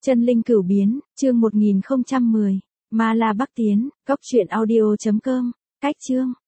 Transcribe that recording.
Chân linh cửu biến, chương 1010. Ma La Bắc Tiến, cốc truyện audio.com. Cách chương.